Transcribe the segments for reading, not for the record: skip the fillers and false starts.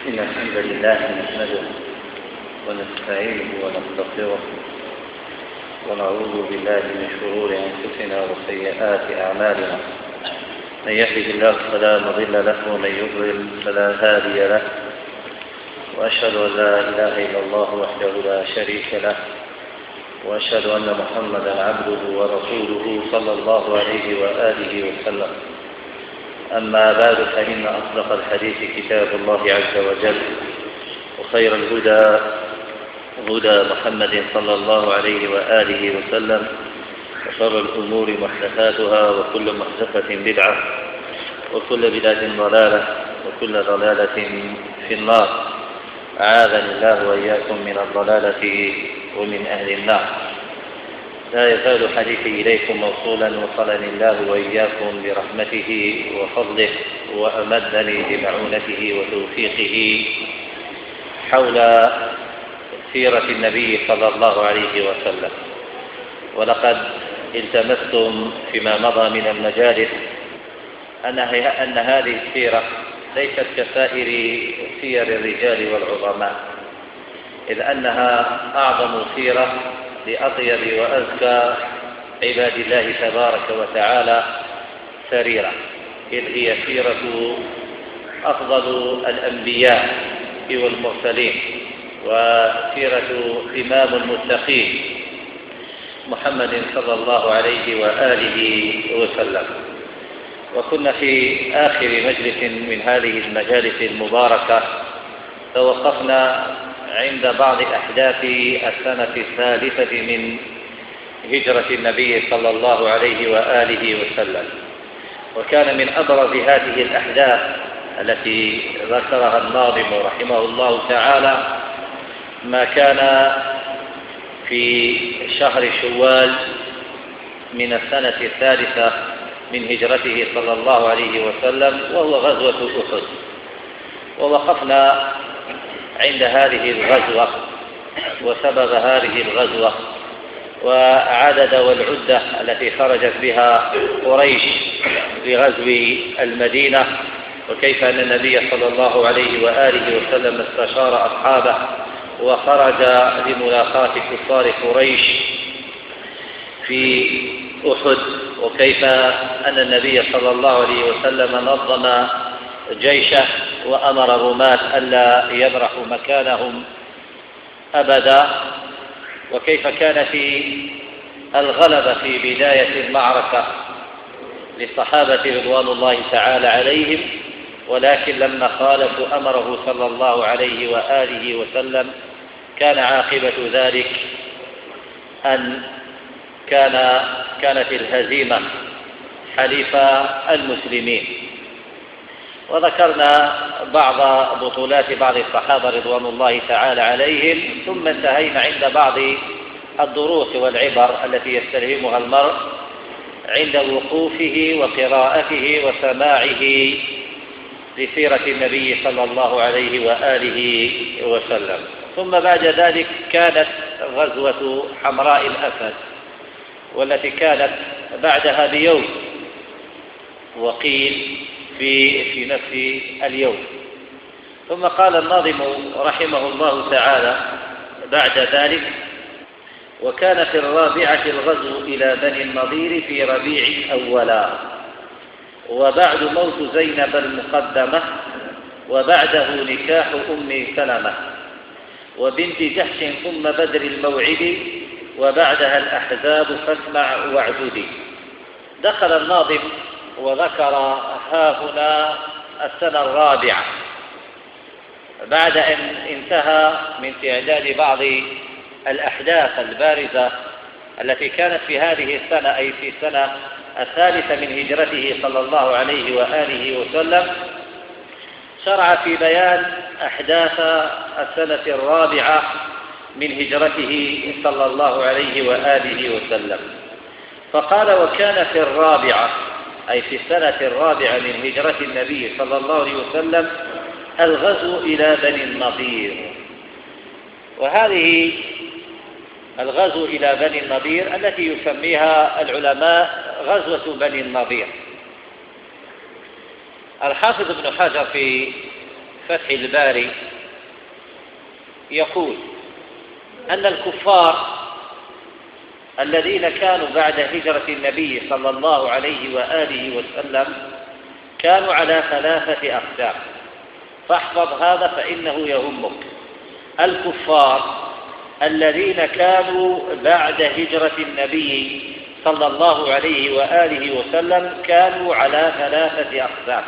إن الحمد لله نحمده ونستعينه ونستغفره ونعوذ بالله من شرور أنفسنا وسيئات أعمالنا. من يهده الله فلا مضل له ومن يضلل فلا هادي له، وأشهد أن لا إله إلا الله وحده لا شريك له، وأشهد أن محمدا عبده ورسوله صلى الله عليه وآله وسلم. أما بعد، فإن أصدق الحديث كتاب الله عز وجل، وخير الهدى هدى محمد صلى الله عليه وآله وسلم، وشر الأمور محدثاتها، وكل محدثة بدعة، وكل بدعة ضلالة، وكل ضلالة في النار. أعاذني الله وإياكم من الضلالة ومن أهل النار. لا يزال حديثي إليكم موصولا، وصلني الله وإياكم برحمته وفضله، وأمدني بمعونته وتوفيقه حول سيرة النبي صلى الله عليه وسلم. ولقد التمستم فيما مضى من المجالس أن هذه السيرة ليست كسائر سير الرجال والعظماء، إذ أنها أعظم سيرة لأطيب وأزكى عباد الله تبارك وتعالى سريرة، إذ هي سيرة أفضل الأنبياء والمرسلين، وسيرة إمام المتقين محمد صلى الله عليه وآله وسلم. وكنا في آخر مجلس من هذه المجالس المباركة توقفنا عند بعض أحداث السنة الثالثة من هجرة النبي صلى الله عليه وآله وسلم. وكان من أبرز هذه الأحداث التي ذكرها الناظم رحمه الله تعالى ما كان في شهر شوال من السنة الثالثة من هجرته صلى الله عليه وسلم، وهو غزوة أحد. ووقفنا عند هذه الغزوة وسبب هذه الغزوة وعدد والعدة التي خرجت بها قريش لغزو المدينة، وكيف أن النبي صلى الله عليه وآله وسلم استشار أصحابه وخرج لملاقاة كفار قريش في أحد، وكيف أن النبي صلى الله عليه وسلم نظم جيشه وأمر الرماة ألا يبرحوا مكانهم أبدا، وكيف كان في الغلبة في بداية المعركة للصحابة رضوان الله تعالى عليهم، ولكن لما خالفوا أمره صلى الله عليه وآله وسلم كان عاقبة ذلك أن كانت الهزيمة حليف المسلمين. وذكرنا بعض بطولات بعض الصحابة رضوان الله تعالى عليهم، ثم انتهينا عند بعض الدروس والعبر التي يستلهمها المرء عند وقوفه وقراءته وسماعه لسيرة النبي صلى الله عليه وآله وسلم. ثم بعد ذلك كانت غزوة حمراء الأسد، والتي كانت بعدها بيوم، وقيل في نفس اليوم. ثم قال الناظم رحمه الله تعالى بعد ذلك: وكان في الرابعة الغزو إلى بني النضير في ربيع أولا، وبعد موت زينب المقدمة، وبعده نكاح أم سلمة وبنت جحش، ثم بدر الموعد، وبعدها الأحزاب فاسمع واعددي. دخل الناظم وذكر هاهنا السنة الرابعة بعد أن انتهى من تعداد بعض الأحداث البارزة التي كانت في هذه السنة، أي في السنة الثالثة من هجرته صلى الله عليه وآله وسلم. شرع في بيان أحداث السنة الرابعة من هجرته صلى الله عليه وآله وسلم، فقال: وكان في الرابعة، أي في السنة الرابعة من هجرة النبي صلى الله عليه وسلم، الغزو إلى بني النضير. وهذه الغزو إلى بني النضير التي يسميها العلماء غزوة بني النضير. الحافظ ابن حجر في فتح الباري يقول أن الكفار الذين كانوا بعد هجرة النبي صلى الله عليه وآله وسلم كانوا على 3 أقسام، فاحفظ هذا فإنه يهمك. الكفار الذين كانوا بعد هجرة النبي صلى الله عليه وآله وسلم كانوا على 3 أقسام.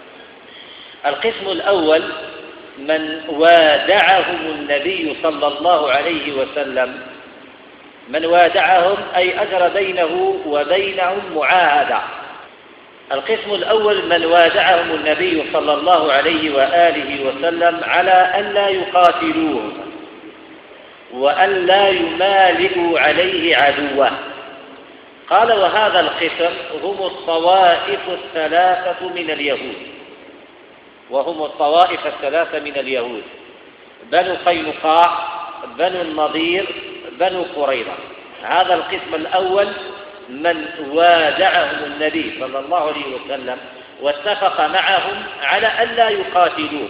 القسم الأول من وادعهم النبي صلى الله عليه وسلم، من وادعهم أي أجرى بينه وبينهم معاهدة. القسم الأول من وادعهم النبي صلى الله عليه وآله وسلم على أن لا يقاتلوه وأن لا يمالئوا عليه عدوه. قال وهذا القسم هم الطوائف 3 من اليهود، وهم الطوائف 3 من اليهود: بنو قينقاع، بنو النضير، بنو قريظة. هذا القسم الأول من وادعهم النبي صلى الله عليه وسلم واتفق معهم على أن لا يقاتلوه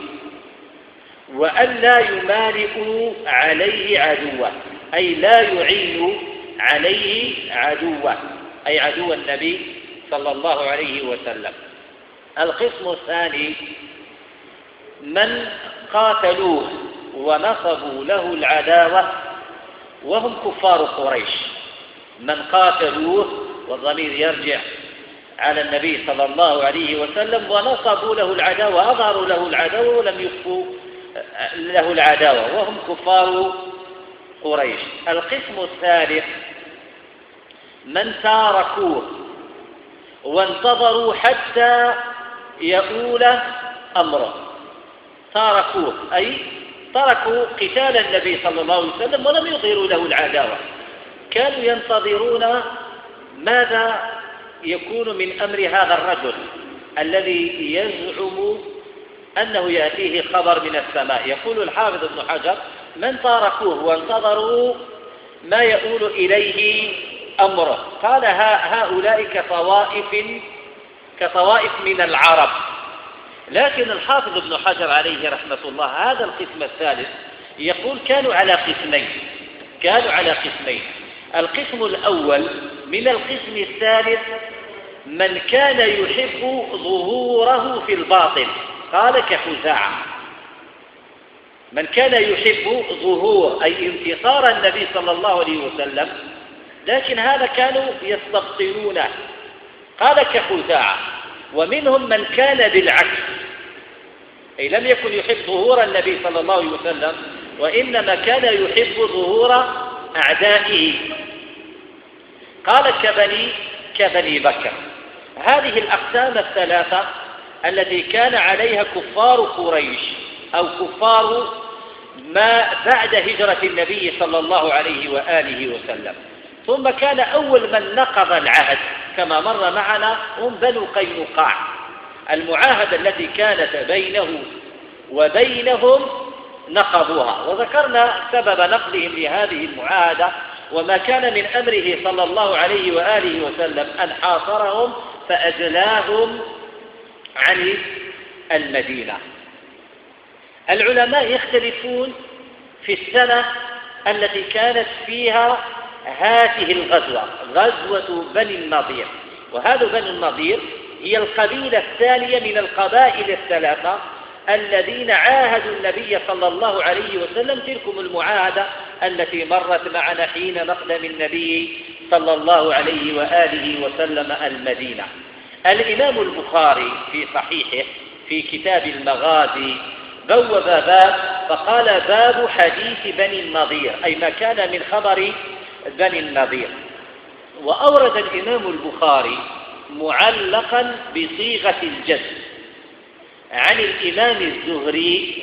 وأن لا يمالئوا عليه عدوه، أي لا يعينوا عليه عدوه، أي عدو النبي صلى الله عليه وسلم. القسم الثاني من قاتلوه ونصبوا له العداوة وهم كفار قريش. من قاتلوه والضمير يرجع على النبي صلى الله عليه وسلم ونصبوا له العداوة، أظهروا له العداوة ولم يخفوا له العداوة، وهم كفار قريش. القسم الثالث من تاركوه وانتظروا حتى يؤول أمره. تاركوه أي تركوا قتال النبي صلى الله عليه وسلم ولم يظهروا له العداوة، كانوا ينتظرون ماذا يكون من أمر هذا الرجل الذي يزعم أنه يأتيه خبر من السماء. يقول الحافظ ابن حجر من تاركوه وانتظروا ما يؤول إليه أمره. قال هؤلاء كطوائف من العرب. لكن الحافظ ابن حجر عليه رحمة الله هذا القسم الثالث يقول كانوا على قسمين. القسم الأول من القسم الثالث من كان يحب ظهوره في الباطل، قال كخزاعة. من كان يحب ظهور أي انتصار النبي صلى الله عليه وسلم، لكن هذا كانوا يستبطنونه، قال كخزاعة. ومنهم من كان بالعكس، أي لم يكن يحب ظهور النبي صلى الله عليه وسلم وإنما كان يحب ظهور أعدائه، قال كبني بكر. هذه الأقسام الثلاثة التي كان عليها كفار قريش أو كفار ما بعد هجرة النبي صلى الله عليه وآله وسلم. ثم كان أول من نقض العهد كما مر معنا هم بنو قينقاع. المعاهدة التي كانت بينه وبينهم نقضوها، وذكرنا سبب نقضهم لهذه المعاهدة وما كان من أمره صلى الله عليه وآله وسلم أن حاصرهم فأجلاهم عن المدينة. العلماء يختلفون في السنة التي كانت فيها هذه الغزوة، غزوة بني النضير. وهذا بني النضير هي القبيلة الثانية من القبائل الثلاثة الذين عاهدوا النبي صلى الله عليه وسلم تلكم المعاهدة التي مرت معنا حين مقدم النبي صلى الله عليه وآله وسلم المدينة. الإمام البخاري في صحيحه في كتاب المغازي بوب باب فقال باب حديث بني النضير، أي ما كان من خبر بني النضير. وأورد الإمام البخاري معلقا بصيغة الجزم عن الإمام الزهري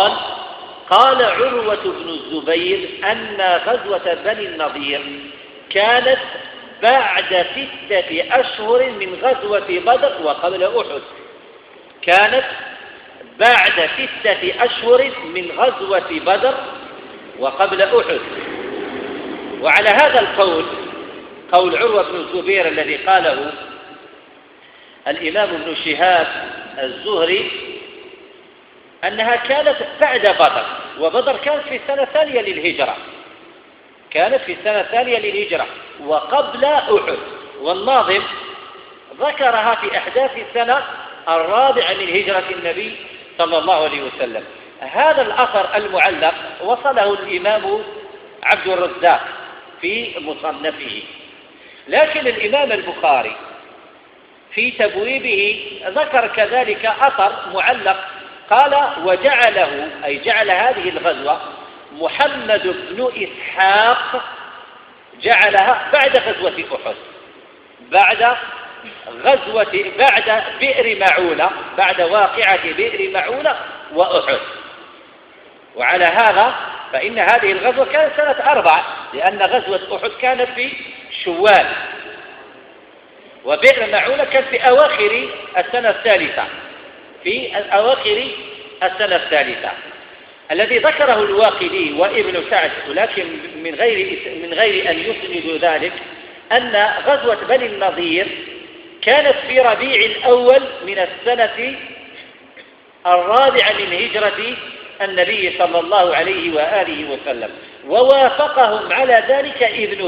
قال عروة بن الزبير أن غزوة بني النضير كانت بعد 6 أشهر من غزوة بدر وقبل أحد. كانت بعد 6 أشهر من غزوة بدر وقبل أحد. وعلى هذا القول، قول عروة بن الزبير الذي قاله الإمام ابن شهاب الزهري، أنها كانت بعد بدر، وبدر كانت في السنة الثانية للهجرة، كانت في السنة الثانية للهجرة وقبل أحد، والناظم ذكرها في أحداث السنة الرابعة من هجرة النبي صلى الله عليه وسلم. هذا الأثر المعلق وصله الإمام عبد الرزاق في مصنفه، لكن الإمام البخاري في تبويبه ذكر كذلك أثر معلق، قال وجعله، أي جعل هذه الغزوة محمد بن إسحاق جعلها بعد غزوة أحد، بعد بئر معونة، بعد واقعة بئر معونة وأحد. وعلى هذا فإن هذه الغزوة كانت سنة 4، لأن غزوة أحد كانت في شوال، وبئر معونة كانت في أواخر السنة الثالثة، الذي ذكره الواقدي وابن سعد، ولكن من غير أن يسند ذلك، أن غزوة بني النضير كانت في ربيع الأول من السنة الرابعة من هجرة النبي صلى الله عليه وآله وسلم، ووافقهم على ذلك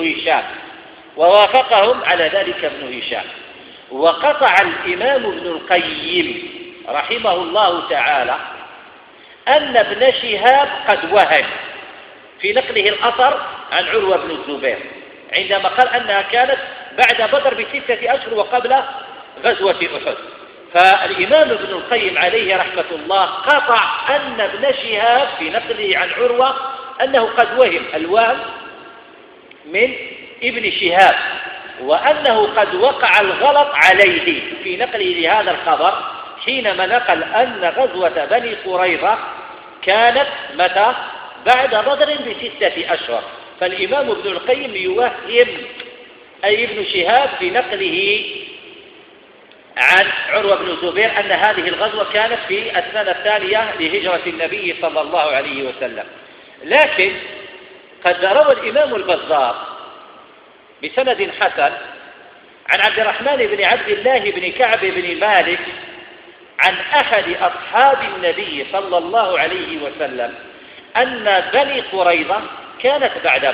ابن هشام. وقطع الإمام ابن القيم رحمه الله تعالى أن ابن شهاب قد وهن في نقله الأثر عن عروة بن الزبير عندما قال أنها كانت بعد بدر ب6 أشهر وقبل غزوة أحد. فالإمام ابن القيم عليه رحمة الله قطع أن ابن شهاب في نقله عن عروة أنه قد وهم، الوهم من ابن شهاب، وأنه قد وقع الغلط عليه في نقله لهذا الخبر حينما نقل أن غزوة بني قريظة كانت متى؟ بعد بدر ب6 أشهر. فالإمام ابن القيم يوهم أي ابن شهاب في نقله عن عروة بن الزبير أن هذه الغزوة كانت في السنة الثانية لهجرة النبي صلى الله عليه وسلم. لكن قد روى الإمام البزار بسند حسن عن عبد الرحمن بن عبد الله بن كعب بن مالك عن أحد أصحاب النبي صلى الله عليه وسلم أن بني قريظة كانت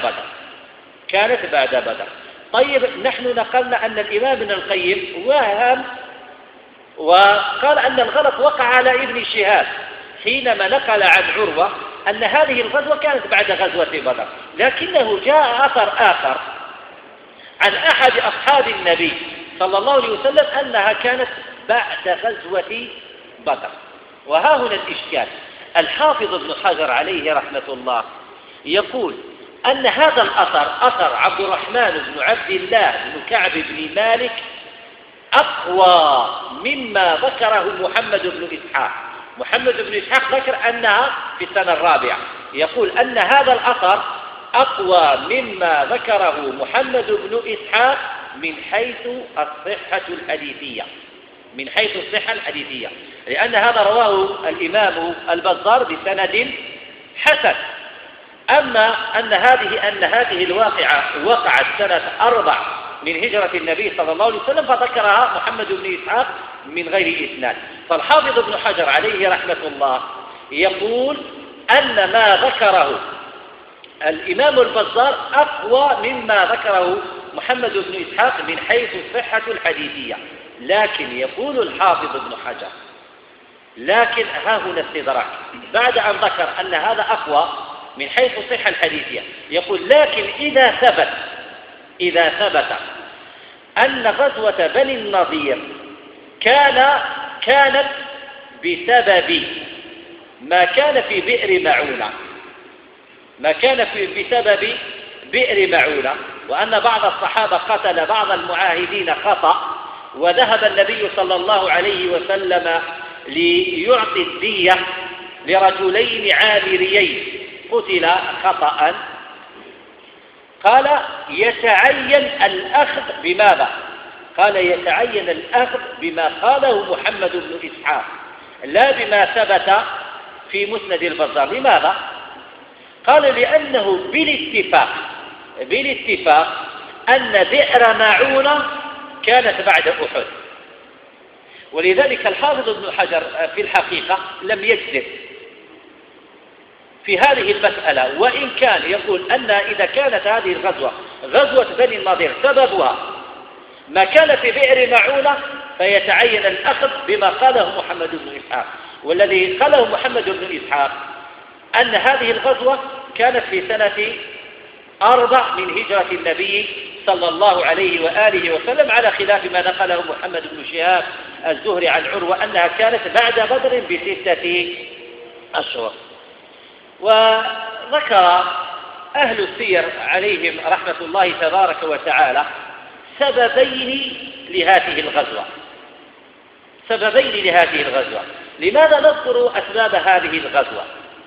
بعد بدر. طيب، نحن نقلنا أن الإمام ابن القيم وهم وقال أن الغلط وقع على ابن شهاب حينما نقل عن عروة أن هذه الغزوة كانت بعد غزوة بدر، لكنه جاء أثر آخر عن أحد أصحاب النبي صلى الله عليه وسلم أنها كانت بعد غزوة بدر. وها هنا الإشكال. الحافظ ابن حجر عليه رحمة الله يقول أن هذا الأثر، أثر عبد الرحمن بن عبد الله بن كعب بن مالك، أقوى مما ذكره محمد بن إسحاق. محمد بن إسحاق ذكر أنها في السنة الرابعة، يقول أن هذا الأثر أقوى مما ذكره محمد بن إسحاق من حيث الصحة الحديثية، لأن هذا رواه الإمام البزار بسند حسن. أما أن هذه الواقعة وقعت سنة 4 من هجرة النبي صلى الله عليه وسلم فذكرها محمد بن إسحاق من غير إسناد. فالحافظ ابن حجر عليه رحمة الله يقول أن ما ذكره الإمام البزار أقوى مما ذكره محمد بن إسحاق من حيث الصحة الحديثية. لكن يقول الحافظ ابن حجر، لكن ها هنا استدراك بعد أن ذكر أن هذا أقوى من حيث الصحة الحديثية، يقول لكن إذا ثبت أن غزوة بني النضير كانت بسبب ما كان في بئر معونة، وأن بعض الصحابة قتل بعض المعاهدين خطأ، وذهب النبي صلى الله عليه وسلم ليعطي الدية لرجلين عامريين قتل خطأ، قال يتعين الأخذ بماذا؟ قال يتعين الأخذ بما قاله محمد بن إسحاق لا بما ثبت في مسند البزار. لماذا؟ قال لأنه بالاتفاق أن بئر معونة كانت بعد أحد، ولذلك الحافظ ابن حجر في الحقيقة لم يجزم في هذه المسألة، وإن كان يقول أن إذا كانت هذه الغزوة غزوة بني النضير سببها ما كان في بئر معونة فيتعين الأخذ بما قاله محمد بن إسحاق. والذي قاله محمد بن إسحاق أن هذه الغزوة كانت في سنة 4 من هجرة النبي صلى الله عليه وآله وسلم، على خلاف ما نقله محمد بن شهاب الزهري عن عروة أنها كانت بعد بدر ب6 أشهر. وذكر أهل السير عليهم رحمة الله تبارك وتعالى سببين لهذه الغزوة. لماذا نذكر أسباب هذه الغزوة؟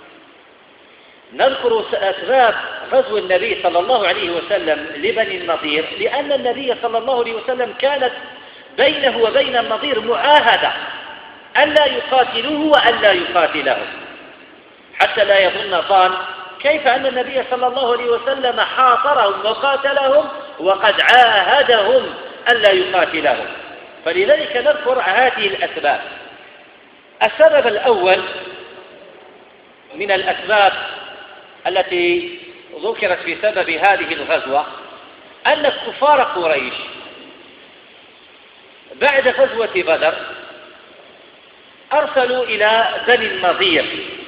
نذكر أسباب غزو النبي صلى الله عليه وسلم لبني النضير لأن النبي صلى الله عليه وسلم كانت بينه وبين النضير معاهدة ألا يقاتلوه وألا يقاتلهم، حتى لا يظن ظان كيف أن النبي صلى الله عليه وسلم حاصرهم وقاتلهم وقد عاهدهم ألا يقاتلهم. فلذلك نذكر هذه الأسباب. السبب الأول من الأسباب التي ذكرت في سبب هذه الغزوة أن كفار قريش بعد غزوة بدر أرسلوا إلى بني النضير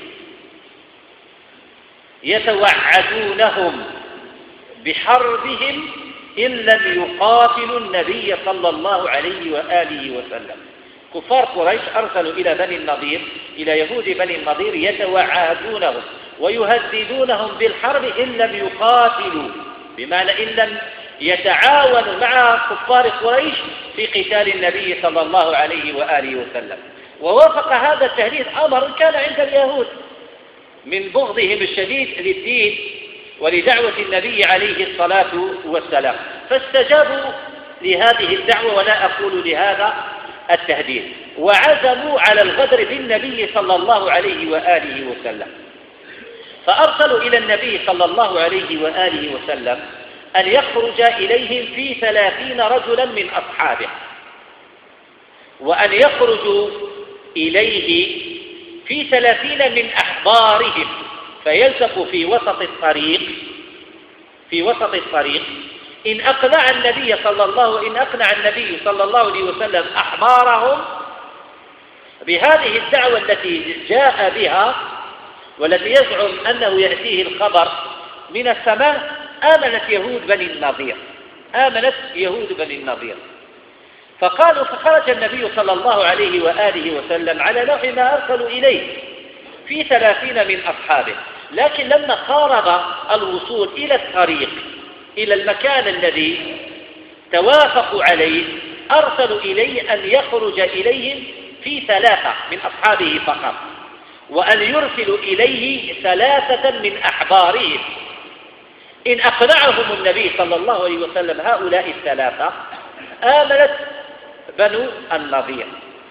يتوعدونهم بحربهم إن لم يقاتلوا النبي صلى الله عليه وآله وسلم. كفار قريش أرسلوا إلى بني النضير، إلى يهود بني النضير، يتوعدونهم ويهددونهم بالحرب إن لم يقاتلوا، بمعنى إن لم يتعاونوا مع كفار قريش في قتال النبي صلى الله عليه وآله وسلم. ووافق هذا التهديد أمر كان عند اليهود من بغضهم الشديد للدين ولدعوة النبي عليه الصلاة والسلام، فاستجابوا لهذه الدعوة ولا أقول لهذا التهديد، وعزموا على الغدر بالنبي صلى الله عليه وآله وسلم. فأرسلوا إلى النبي صلى الله عليه وآله وسلم أن يخرج إليهم في 30 رجلا من أصحابه، وأن يخرجوا إليه في 30 من أحبارهم فيلتقوا في وسط الطريق. إن أقنع النبي صلى الله عليه وسلم أحبارهم بهذه الدعوة التي جاء بها والتي يزعم أنه يأتيه الخبر من السماء، آمنت يهود بني النضير. فخرج النبي صلى الله عليه وآله وسلم على نوع ما أرسلوا إليه في 30 من أصحابه، لكن لما قارب الوصول إلى الطريق إلى المكان الذي توافقوا عليه أرسلوا إليه أن يخرج إليهم في 3 من أصحابه فقط، وأن يرسلوا إليه 3 من أحبارهم. إن أقنعهم النبي صلى الله عليه وسلم هؤلاء 3 آمنت بنو النضير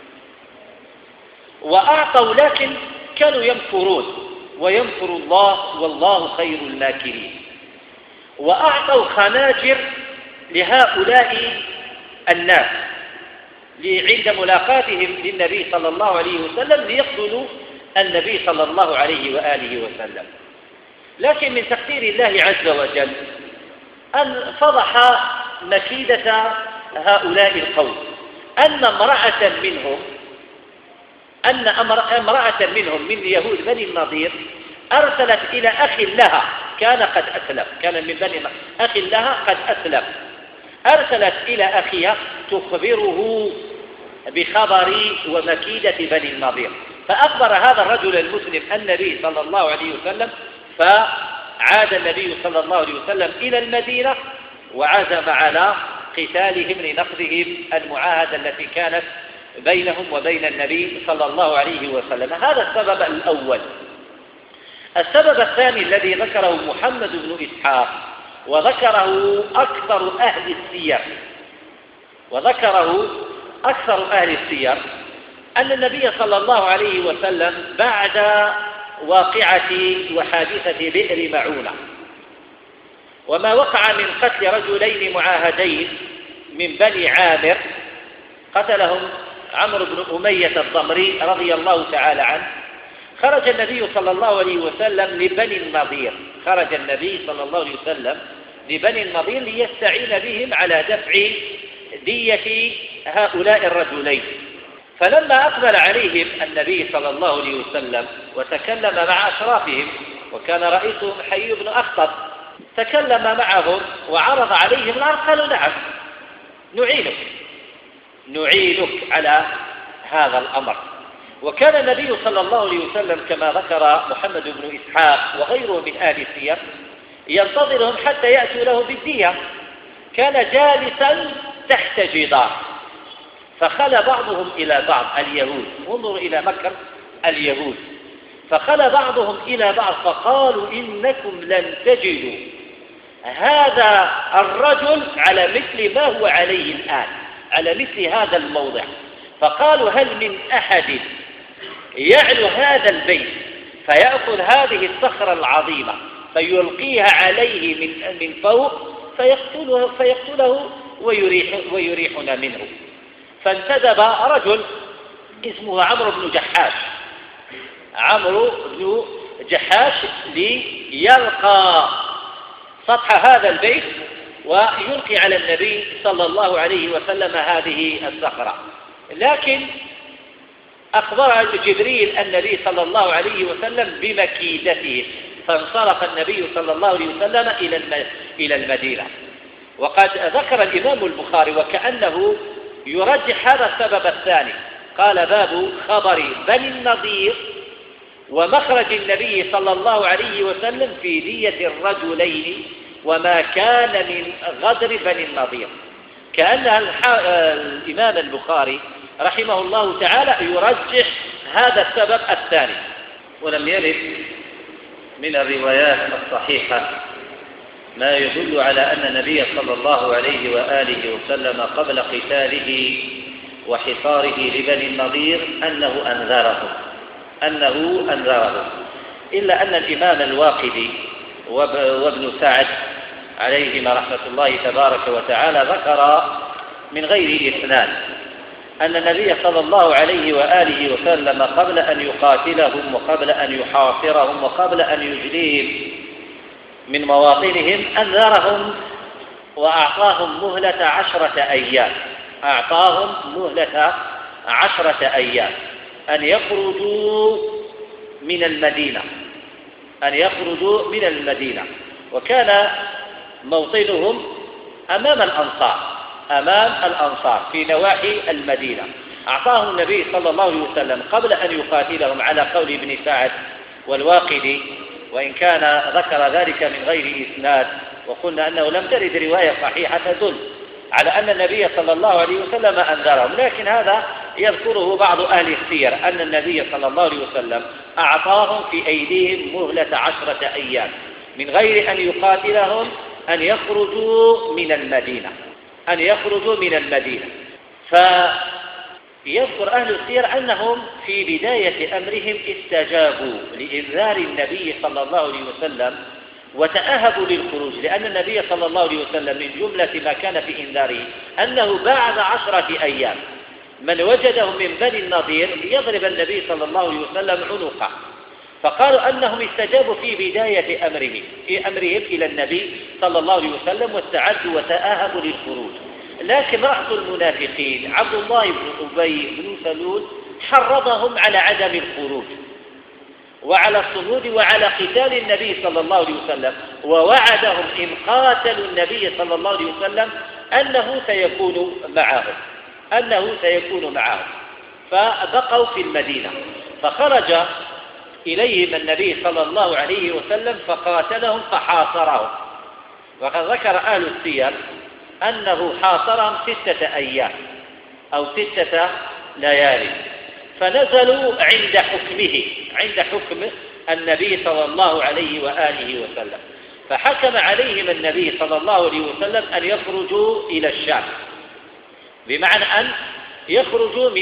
وأعطوا، لكن كانوا يمكرون ويمكر الله والله خير الماكرين، وأعطوا خناجر لهؤلاء الناس عند ملاقاتهم للنبي صلى الله عليه وسلم ليقتلوا النبي صلى الله عليه وآله وسلم. لكن من تقدير الله عز وجل أن فضح مكيدة هؤلاء القوم أن امرأة منهم من يهود بني النضير أرسلت إلى أخ لها كان قد أسلم، كان من بني أخ لها قد أسلم، أرسلت إلى أخيها تخبره بخبر ومكيدة بني النضير، فأخبر هذا الرجل المسلم النبي صلى الله عليه وسلم، فعاد النبي صلى الله عليه وسلم إلى المدينة وعزم على قتالهم لنقضهم المعاهدة التي كانت بينهم وبين النبي صلى الله عليه وسلم. هذا السبب الأول. السبب الثاني الذي ذكره محمد بن إسحاق وذكره أكثر أهل السير أن النبي صلى الله عليه وسلم بعد واقعة وحادثة بئر معونة وما وقع من قتل رجلين معاهدين من بني عامر قتلهم عمرو بن أمية الضمري رضي الله تعالى عنه، خرج النبي صلى الله عليه وسلم لبني النضير، خرج النبي صلى الله عليه وسلم لبني النضير ليستعين بهم على دفع دية هؤلاء الرجلين. فلما أقبل عليهم النبي صلى الله عليه وسلم وتكلم مع أشرافهم، وكان رئيسهم حي بن أخطب، تكلم معهم وعرض عليهم الأمر، قالوا نعم نعينك على هذا الأمر. وكان النبي صلى الله عليه وسلم كما ذكر محمد بن إسحاق وغيره من أهل السير ينتظرهم حتى يأتوا له بالدية، كان جالسا تحت جدار، فخلى بعضهم إلى بعض اليهود، انظروا إلى مكر اليهود، فخلى بعضهم إلى بعض فقالوا إنكم لن تجدوا هذا الرجل على مثل ما هو عليه الآن، على مثل هذا الموضع. فقالوا هل من أحد يعلو هذا البيت فيأخذ هذه الصخرة العظيمة فيلقيها عليه من فوق فيقتله ويريحنا منه. فانتدب رجل اسمه عمرو بن جحاش ليلقى سطح هذا البيت ويلقي على النبي صلى الله عليه وسلم هذه الصخرة، لكن أخبر جبريل النبي صلى الله عليه وسلم بمكيدته، فانصرف النبي صلى الله عليه وسلم إلى المدينة. وقد ذكر الإمام البخاري وكأنه يرجح هذا السبب الثاني، قال باب خبر بني النضير ومخرج النبي صلى الله عليه وسلم في دية الرجلين وما كان من غدر بني النضير. كأن الإمام البخاري رحمه الله تعالى يرجح هذا السبب الثاني. ولم يرد من الروايات الصحيحة ما يدل على أن النبي صلى الله عليه وآله وسلم قبل قتاله وحصاره لبني النضير أنه أنذرهم، إلا أن الإمام الواقدي وابن سعد عليهما رحمة الله تبارك وتعالى ذكر من غير إسناد أن النبي صلى الله عليه وآله وسلم قبل أن يقاتلهم وقبل أن يحاصرهم وقبل أن يجليهم من مواطنهم أنذرهم وأعطاهم مهلة 10 أيام، أعطاهم مهلة 10 أيام أن يخرجوا من المدينة، وكان موطنهم أمام الأنصار في نواحي المدينة. أعطاهم النبي صلى الله عليه وسلم قبل أن يقاتلهم على قول ابن سعد والواقدي، وإن كان ذكر ذلك من غير إسناد، وقلنا أنه لم ترد رواية صحيحة تدل على أن النبي صلى الله عليه وسلم أنذرهم، لكن هذا يذكره بعض أهل السير أن النبي صلى الله عليه وسلم أعطاهم في أيديهم مهلة 10 أيام من غير أن يقاتلهم أن يخرجوا من المدينة. فيذكر أهل السير أنهم في بداية أمرهم استجابوا لإنذار النبي صلى الله عليه وسلم وتأهبوا للخروج، لأن النبي صلى الله عليه وسلم من جملة ما كان في إنذاره أنه بعد 10 أيام من وجده من بني النضير يضرب النبي صلى الله عليه وسلم عنقه، فقالوا أنهم استجابوا في بداية أمرهم إلى النبي صلى الله عليه وسلم واستعدوا وتأهبوا للخروج. لكن رأس المنافقين عبد الله بن أبي بن سلول حرضهم على عدم الخروج وعلى الصمود وعلى قتال النبي صلى الله عليه وسلم، ووعدهم إن قاتلوا النبي صلى الله عليه وسلم أنه سيكون معهم، فبقوا في المدينة. فخرج إليهم النبي صلى الله عليه وسلم فقاتلهم فحاصرهم، وقد ذكر أهل السير أنه حاصرهم 6 أيام أو 6 ليالي، فنزلوا عند حكم النبي صلى الله عليه وآله وسلم، فحكم عليهم النبي صلى الله عليه وسلم أن يخرجوا إلى الشام، بمعنى أن يخرجوا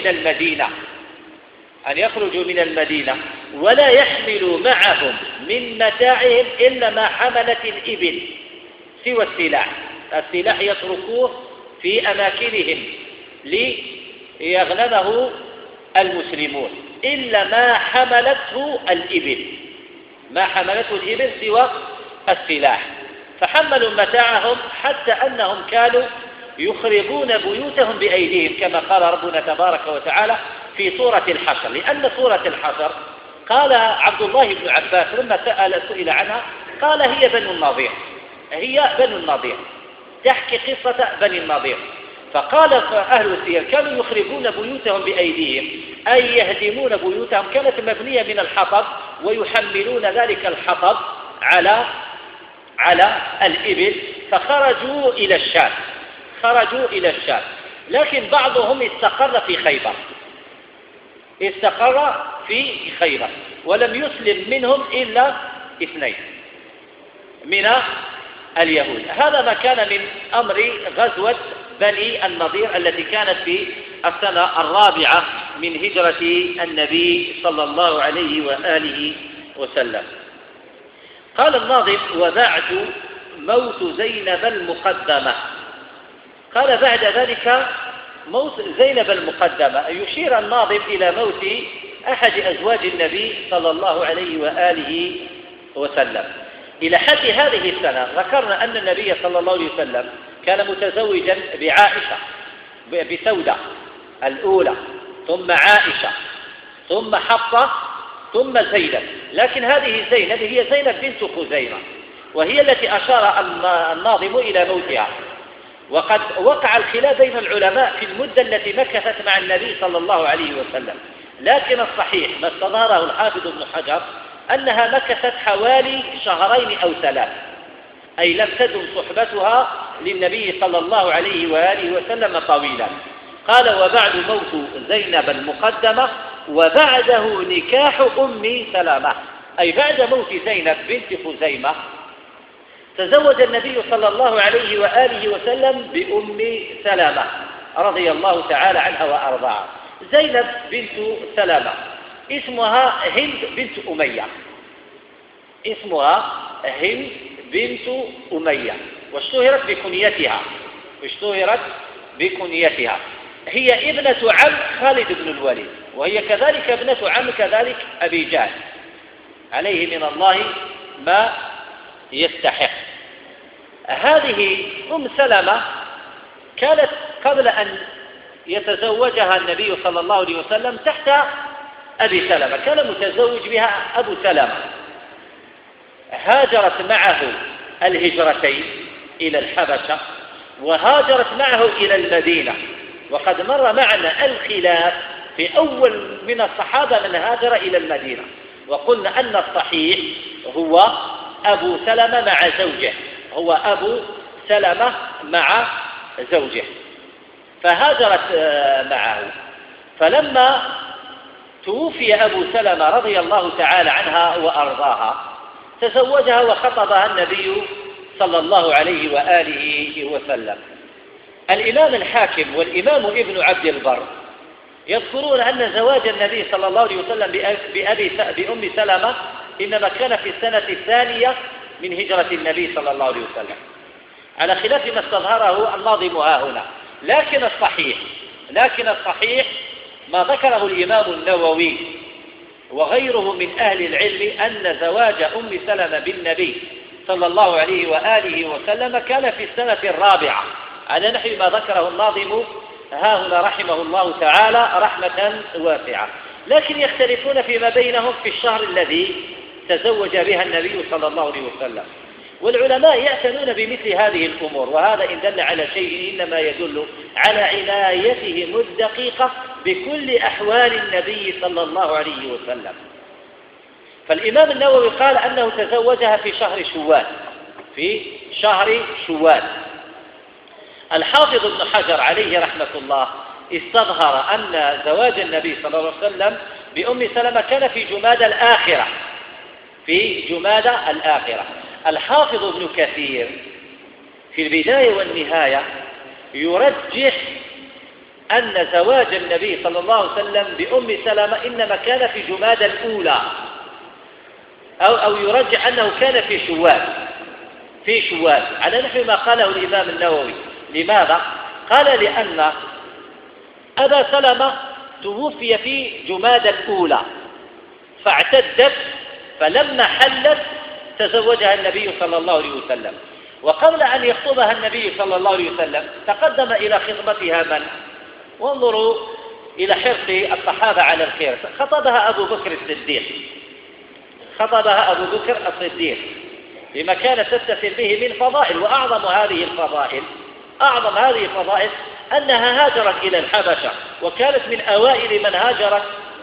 من المدينة ولا يحملوا معهم من متاعهم إلا ما حملت الإبل سوى السلاح يتركوه في أماكنهم ليغنمه المسلمون، إلا ما حملته الإبل، ما حملته الإبل سوى السلاح، فحملوا متاعهم حتى أنهم كانوا يخربون بيوتهم بأيديهم كما قال ربنا تبارك وتعالى في سورة الحشر. لأن سورة الحشر قال عبد الله بن عباس لما سئل عنها قال هي بنو النضير، هي بنو النضير، تحكي قصة بني النضير. فقال أهل السير كانوا يخربون بيوتهم بأيديهم، أي يهدمون بيوتهم كانت مبنية من الحطب ويحملون ذلك الحطب على الإبل، فخرجوا إلى الشام، خرجوا إلى الشام. لكن بعضهم استقر في خيبر، استقر في خيبر، ولم يسلم منهم إلا 2 من اليهود. هذا ما كان من أمر غزوة بني النضير التي كانت في السنة 4 من هجرة النبي صلى الله عليه وآله وسلم. قال الناظم: وبعد موت زينب المقدمة. قال بعد ذلك موت زينب المقدمة، يشير الناظم إلى موت أحد أزواج النبي صلى الله عليه وآله وسلم. إلى حد هذه السنة ذكرنا أن النبي صلى الله عليه وسلم كان متزوجا بعائشة، بسودة الأولى، ثم عائشة، ثم حفصة، ثم زينب. لكن هذه زينب هي زينب بنت خزيمة، وهي التي أشار الناظم إلى موتها. وقد وقع الخلاف بين العلماء في المدة التي مكثت مع النبي صلى الله عليه وسلم، لكن الصحيح ما استظهره الحافظ ابن حجر أنها مكثت حوالي 2 أو 3، أي لم تدم صحبتها للنبي صلى الله عليه وآله وسلم طويلا. قال: وبعد موت زينب المقدمة وبعده نكاح أم سلمة، أي بعد موت زينب بنت خزيمة تزوج النبي صلى الله عليه وآله وسلم بأم سلمة رضي الله تعالى عنها وأرضاها. زينب بنت سلمة اسمها هند بنت أمية، اسمها هند بنت أمية، واشتهرت بكنيتها. هي ابنة عم خالد بن الوليد، وهي كذلك ابنة عم كذلك أبي جهل عليه من الله ما يستحق. هذه أم سلمة كانت قبل أن يتزوجها النبي صلى الله عليه وسلم تحت أبي سلمة، كان متزوج بها أبو سلمة. هاجرت معه الهجرتين إلى الحبشة، وهاجرت معه إلى المدينة. وقد مر معنا الخلاف في أول من الصحابة من هاجر إلى المدينة، وقلنا أن الصحيح هو أبو سلمة مع زوجه، هو أبو سلمة مع زوجه، فهاجرت معه. فلما توفي أبو سلمة رضي الله تعالى عنها وأرضاها تزوجها وخطبها النبي صلى الله عليه وآله وسلم. الإمام الحاكم والإمام ابن عبد البر يذكرون أن زواج النبي صلى الله عليه وسلم بأم سلمة إنما كان في السنة 2 من هجرة النبي صلى الله عليه وسلم، على خلاف ما استظهره الناظم هنا. لكن الصحيح ما ذكره الإمام النووي وغيره من أهل العلم أن زواج أم سلمة بالنبي صلى الله عليه وآله وسلم كان في السنة 4 على نحو ما ذكره الناظم هنا رحمه الله تعالى رحمة واسعة. لكن يختلفون فيما بينهم في الشهر الذي تزوج بها النبي صلى الله عليه وسلم، والعلماء يعتنون بمثل هذه الأمور، وهذا إن دل على شيء إنما يدل على عنايتهم الدقيقة بكل أحوال النبي صلى الله عليه وسلم. فالإمام النووي قال أنه تزوجها في شهر شوال. الحافظ ابن حجر عليه رحمة الله استظهر أن زواج النبي صلى الله عليه وسلم بأم سلمة كان في جمادى الآخرة. الحافظ ابن كثير في البداية والنهاية يرجح أن زواج النبي صلى الله عليه وسلم بأم سلمة إنما كان في جمادى الأولى، أو يرجح أنه كان في شوال على نحو ما قاله الإمام النووي. لماذا؟ قال: لأن أبا سلمة توفي في جمادى الأولى فاعتدت، فلما حلت تزوجها النبي صلى الله عليه وسلم. وقبل أن يخطبها النبي صلى الله عليه وسلم تقدم إلى خطبتها من؟ وانظروا إلى حرص الصحابة على الخير، خطبها أبو بكر الصديق، خطبها أبو بكر الصديق بما كانت تتصل به من فضائل. وأعظم هذه الفضائل أنها هاجرت إلى الحبشة، وكانت من أوائل من هاجرت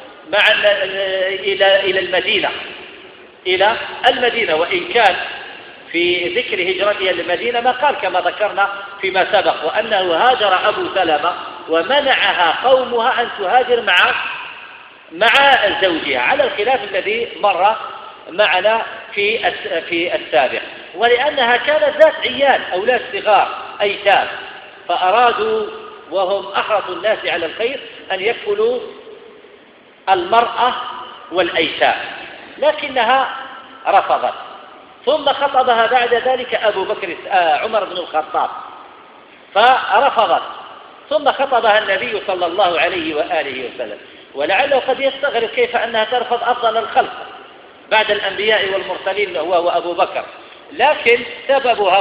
إلى المدينة، وإن كان في ذكر هجرتها للمدينة ما قال كما ذكرنا فيما سبق، وأنه هاجر أبو سلمة ومنعها قومها أن تهاجر مع زوجها، على الخلاف الذي مر معنا في السابق. ولأنها كانت ذات عيال، أولاد صغار أيتام، فأرادوا وهم أحرص الناس على الخير أن يكفلوا المرأة والأيتام، لكنها رفضت. ثم خطبها بعد ذلك عمر بن الخطاب فرفضت، ثم خطبها النبي صلى الله عليه وآله وسلم. ولعله قد يستغرب كيف أنها ترفض أفضل الخلق بعد الأنبياء والمرسلين هو أبو بكر، لكن سببها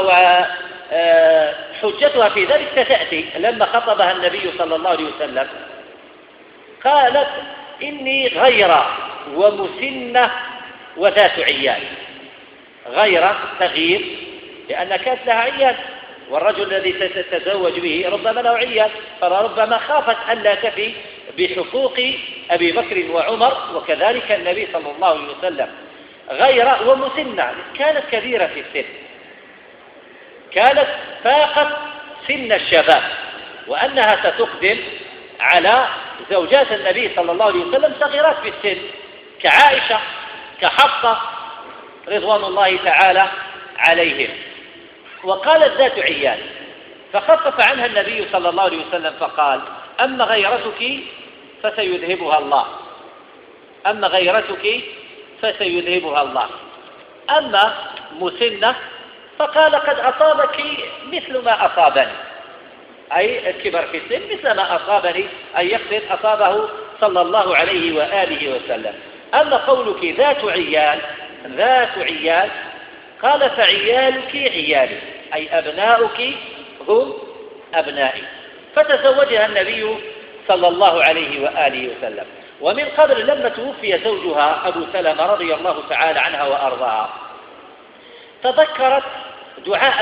وحجتها في ذلك ستأتي. لما خطبها النبي صلى الله عليه وسلم قالت: إني غيرة ومسنة وذات عيال. غيرة تغيير لأن كانت لها عيال، والرجل الذي تتزوج به ربما له عيال، فربما خافت أن لا تفي بحقوق أبي بكر وعمر وكذلك النبي صلى الله عليه وسلم. غيرة ومسنة، كانت كبيرة في السن، كانت فاقت سن الشباب، وأنها ستقدم على زوجات النبي صلى الله عليه وسلم صغيرات في السن كعائشة كحفصة رضوان الله تعالى عليهم. وقالت ذات عيال، فخفف عنها النبي صلى الله عليه وسلم فقال: أما غيرتك فسيذهبها الله، أما غيرتك فسيذهبها الله. أما مسنة فقال: قد أصابك مثل ما أصابني، أي الكبر في السن مثل ما أصابني، أي يقصد أصابه صلى الله عليه وآله وسلم. أما قولك ذات عيال قال: فعيالك عيالي، أي أبناؤك هم أبنائي. فتزوجها النبي صلى الله عليه وآله وسلم. ومن قبل لما توفي زوجها أبو سلمة رضي الله تعالى عنها وأرضاها تذكرت دعاء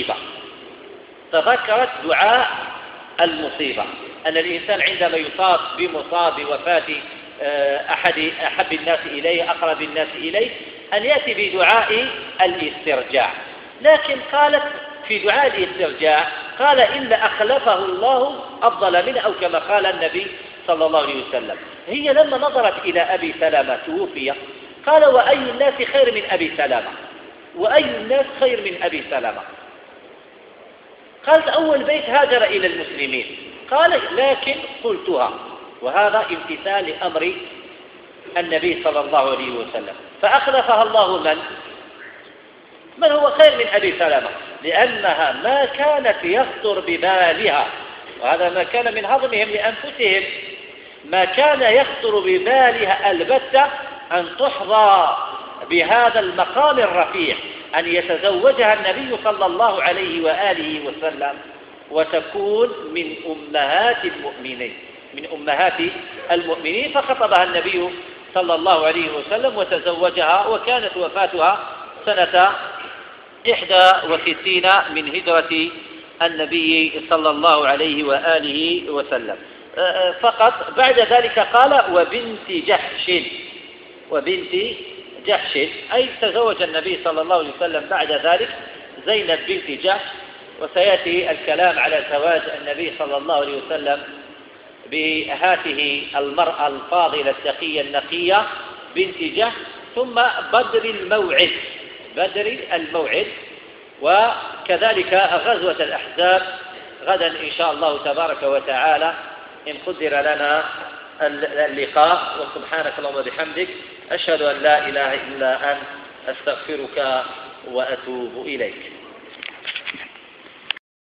المصيبة، أن الإنسان عندما يصاب بمصاب وفاة أحب الناس إليه أقرب الناس إليه أن يأتي بدعاء الاسترجاع. لكن قالت في دعاء الاسترجاع قال: إلا أخلفه الله أفضل منه، أو كما قال النبي صلى الله عليه وسلم. هي لما نظرت إلى أبي سلمة توفي قال: وأي الناس خير من أبي سلمة، وأي الناس خير من أبي سلمة؟ قالت: أول بيت هاجر إلى المسلمين. قال: لكن قلتها، وهذا امتثال لأمر النبي صلى الله عليه وسلم. فأخلفها الله من هو خير من أبي سلمة، لأنها ما كانت يخطر ببالها، وهذا ما كان من هضمهم لأنفسهم، ما كان يخطر ببالها البتة أن تحظى بهذا المقام الرفيع، أن يتزوجها النبي صلى الله عليه وآله وسلم وتكون من أمهات المؤمنين. فخطبها النبي صلى الله عليه وسلم وتزوجها، وكانت وفاتها سنة 61 من هجرة النبي صلى الله عليه وآله وسلم فقط. بعد ذلك قال: وبنت جحش، أي تزوج النبي صلى الله عليه وسلم بعد ذلك زينب بنت جحش. وسيأتي الكلام على زواج النبي صلى الله عليه وسلم بهاته المرأة الفاضلة التقية النقية بنت جحش. ثم بدر الموعد، وكذلك غزوة الأحزاب غدا إن شاء الله تبارك وتعالى إن قدر لنا اللقاء. وسبحانك اللهم وبحمدك، أشهد أن لا إله إلا أنت، أستغفرك وأتوب إليك.